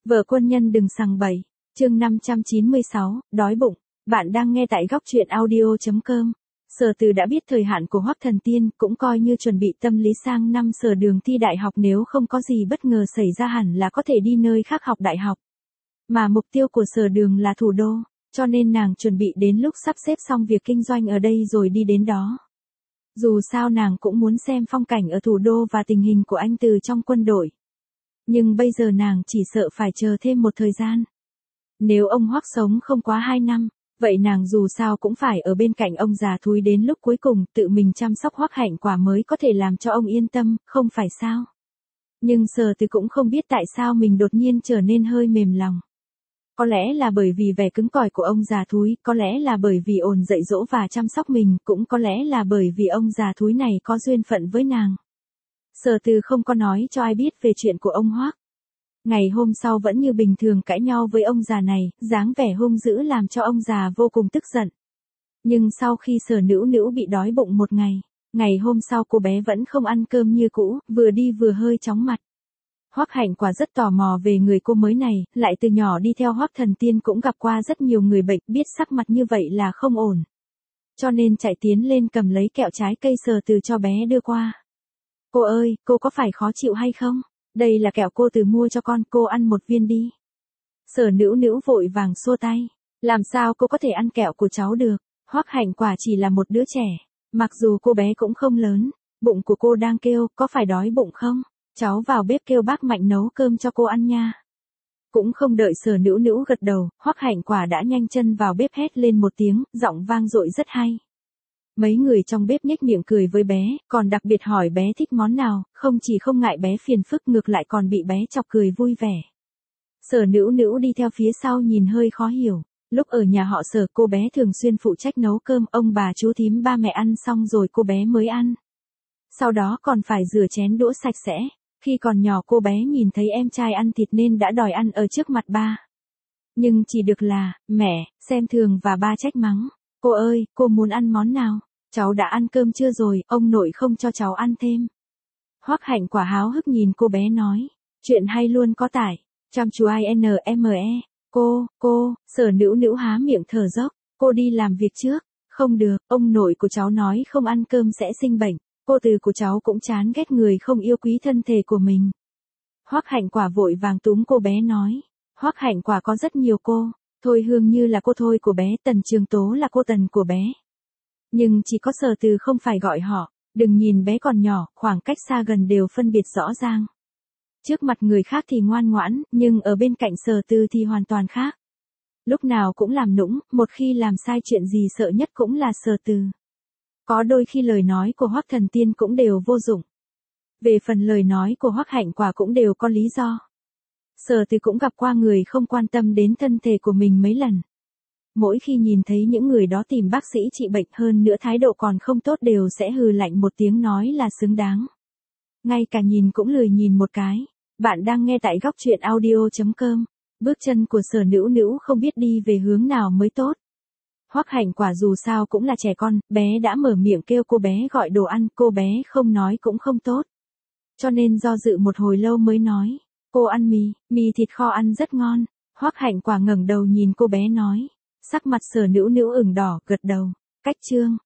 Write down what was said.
Vợ quân nhân đừng sằng bậy. Chương 596, đói bụng. Bạn đang nghe tại góc truyện audio.com. Sở Từ đã biết thời hạn của Hoắc Thần Tiên, cũng coi như chuẩn bị tâm lý sang năm Sở Đường thi đại học, nếu không có gì bất ngờ xảy ra hẳn là có thể đi nơi khác học đại học. Mà mục tiêu của Sở Đường là thủ đô, cho nên nàng chuẩn bị đến lúc sắp xếp xong việc kinh doanh ở đây rồi đi đến đó. Dù sao nàng cũng muốn xem phong cảnh ở thủ đô và tình hình của anh Từ trong quân đội. Nhưng bây giờ nàng chỉ sợ phải chờ thêm một thời gian. Nếu ông Hoắc sống không quá 2 năm, vậy nàng dù sao cũng phải ở bên cạnh ông già thúi đến lúc cuối cùng, tự mình chăm sóc Hoắc Hạnh Quả mới có thể làm cho ông yên tâm, không phải sao? Nhưng Sở Từ cũng không biết tại sao mình đột nhiên trở nên hơi mềm lòng. Có lẽ là bởi vì vẻ cứng cỏi của ông già thúi, có lẽ là bởi vì ổn dạy dỗ và chăm sóc mình, cũng có lẽ là bởi vì ông già thúi này có duyên phận với nàng. Sở Từ không có nói cho ai biết về chuyện của ông Hoắc. Ngày hôm sau vẫn như bình thường cãi nhau với ông già này, dáng vẻ hung dữ làm cho ông già vô cùng tức giận. Nhưng sau khi Sở Nữu Nữu bị đói bụng một ngày, ngày hôm sau cô bé vẫn không ăn cơm như cũ, vừa đi vừa hơi chóng mặt. Hoắc Hạnh Quả rất tò mò về người cô mới này, lại từ nhỏ đi theo Hoắc Thần Tiên cũng gặp qua rất nhiều người bệnh, biết sắc mặt như vậy là không ổn. Cho nên chạy tiến lên cầm lấy kẹo trái cây Sở Từ cho bé đưa qua. Cô ơi, cô có phải khó chịu hay không? Đây là kẹo cô Từ mua cho con, cô ăn một viên đi. Sở Nữu Nữu vội vàng xua tay. Làm sao cô có thể ăn kẹo của cháu được? Hoắc Hạnh Quả chỉ là một đứa trẻ. Mặc dù cô bé cũng không lớn, bụng của cô đang kêu, có phải đói bụng không? Cháu vào bếp kêu bác Mạnh nấu cơm cho cô ăn nha. Cũng không đợi Sở Nữu Nữu gật đầu, Hoắc Hạnh Quả đã nhanh chân vào bếp hét lên một tiếng, giọng vang dội rất hay. Mấy người trong bếp nhếch miệng cười với bé, còn đặc biệt hỏi bé thích món nào, không chỉ không ngại bé phiền phức ngược lại còn bị bé chọc cười vui vẻ. Sở Nữu Nữu đi theo phía sau nhìn hơi khó hiểu. Lúc ở nhà họ Sở, cô bé thường xuyên phụ trách nấu cơm, ông bà chú thím ba mẹ ăn xong rồi cô bé mới ăn. Sau đó còn phải rửa chén đũa sạch sẽ. Khi còn nhỏ cô bé nhìn thấy em trai ăn thịt nên đã đòi ăn ở trước mặt ba. Nhưng chỉ được là, mẹ, xem thường và ba trách mắng. Cô ơi, cô muốn ăn món nào? Cháu đã ăn cơm chưa rồi, ông nội không cho cháu ăn thêm. Hoắc Hạnh Quả háo hức nhìn cô bé nói. Chuyện hay luôn có tải. Chăm chú INME. Cô, Sở Nữu Nữu há miệng thở dốc. Cô đi làm việc trước. Không được, ông nội của cháu nói không ăn cơm sẽ sinh bệnh. Cô Từ của cháu cũng chán ghét người không yêu quý thân thể của mình. Hoắc Hạnh Quả vội vàng túm cô bé nói. Hoắc Hạnh Quả có rất nhiều cô. Thôi Hương Như là cô Thôi của bé, Tần Trường Tố là cô Tần của bé. Nhưng chỉ có Sở Từ không phải gọi họ, đừng nhìn bé còn nhỏ, khoảng cách xa gần đều phân biệt rõ ràng. Trước mặt người khác thì ngoan ngoãn, nhưng ở bên cạnh Sở Từ thì hoàn toàn khác. Lúc nào cũng làm nũng, một khi làm sai chuyện gì sợ nhất cũng là Sở Từ. Có đôi khi lời nói của Hoắc Thần Tiên cũng đều vô dụng. Về phần lời nói của Hoắc Hạnh Quả cũng đều có lý do. Sở Từ cũng gặp qua người không quan tâm đến thân thể của mình mấy lần. Mỗi khi nhìn thấy những người đó tìm bác sĩ trị bệnh, hơn nữa thái độ còn không tốt, đều sẽ hừ lạnh một tiếng nói là xứng đáng. Ngay cả nhìn cũng lười nhìn một cái. Bạn đang nghe tại góc truyện audio.com. Bước chân của Sở Nữu Nữu không biết đi về hướng nào mới tốt. Hoắc Hạnh Quả dù sao cũng là trẻ con, bé đã mở miệng kêu cô bé gọi đồ ăn, cô bé không nói cũng không tốt. Cho nên do dự một hồi lâu mới nói, cô ăn mì thịt kho ăn rất ngon. Hoắc Hạnh Quả ngẩng đầu nhìn cô bé nói. Sắc mặt Sở Nữu Nữu ửng đỏ, gật đầu. Cách chương.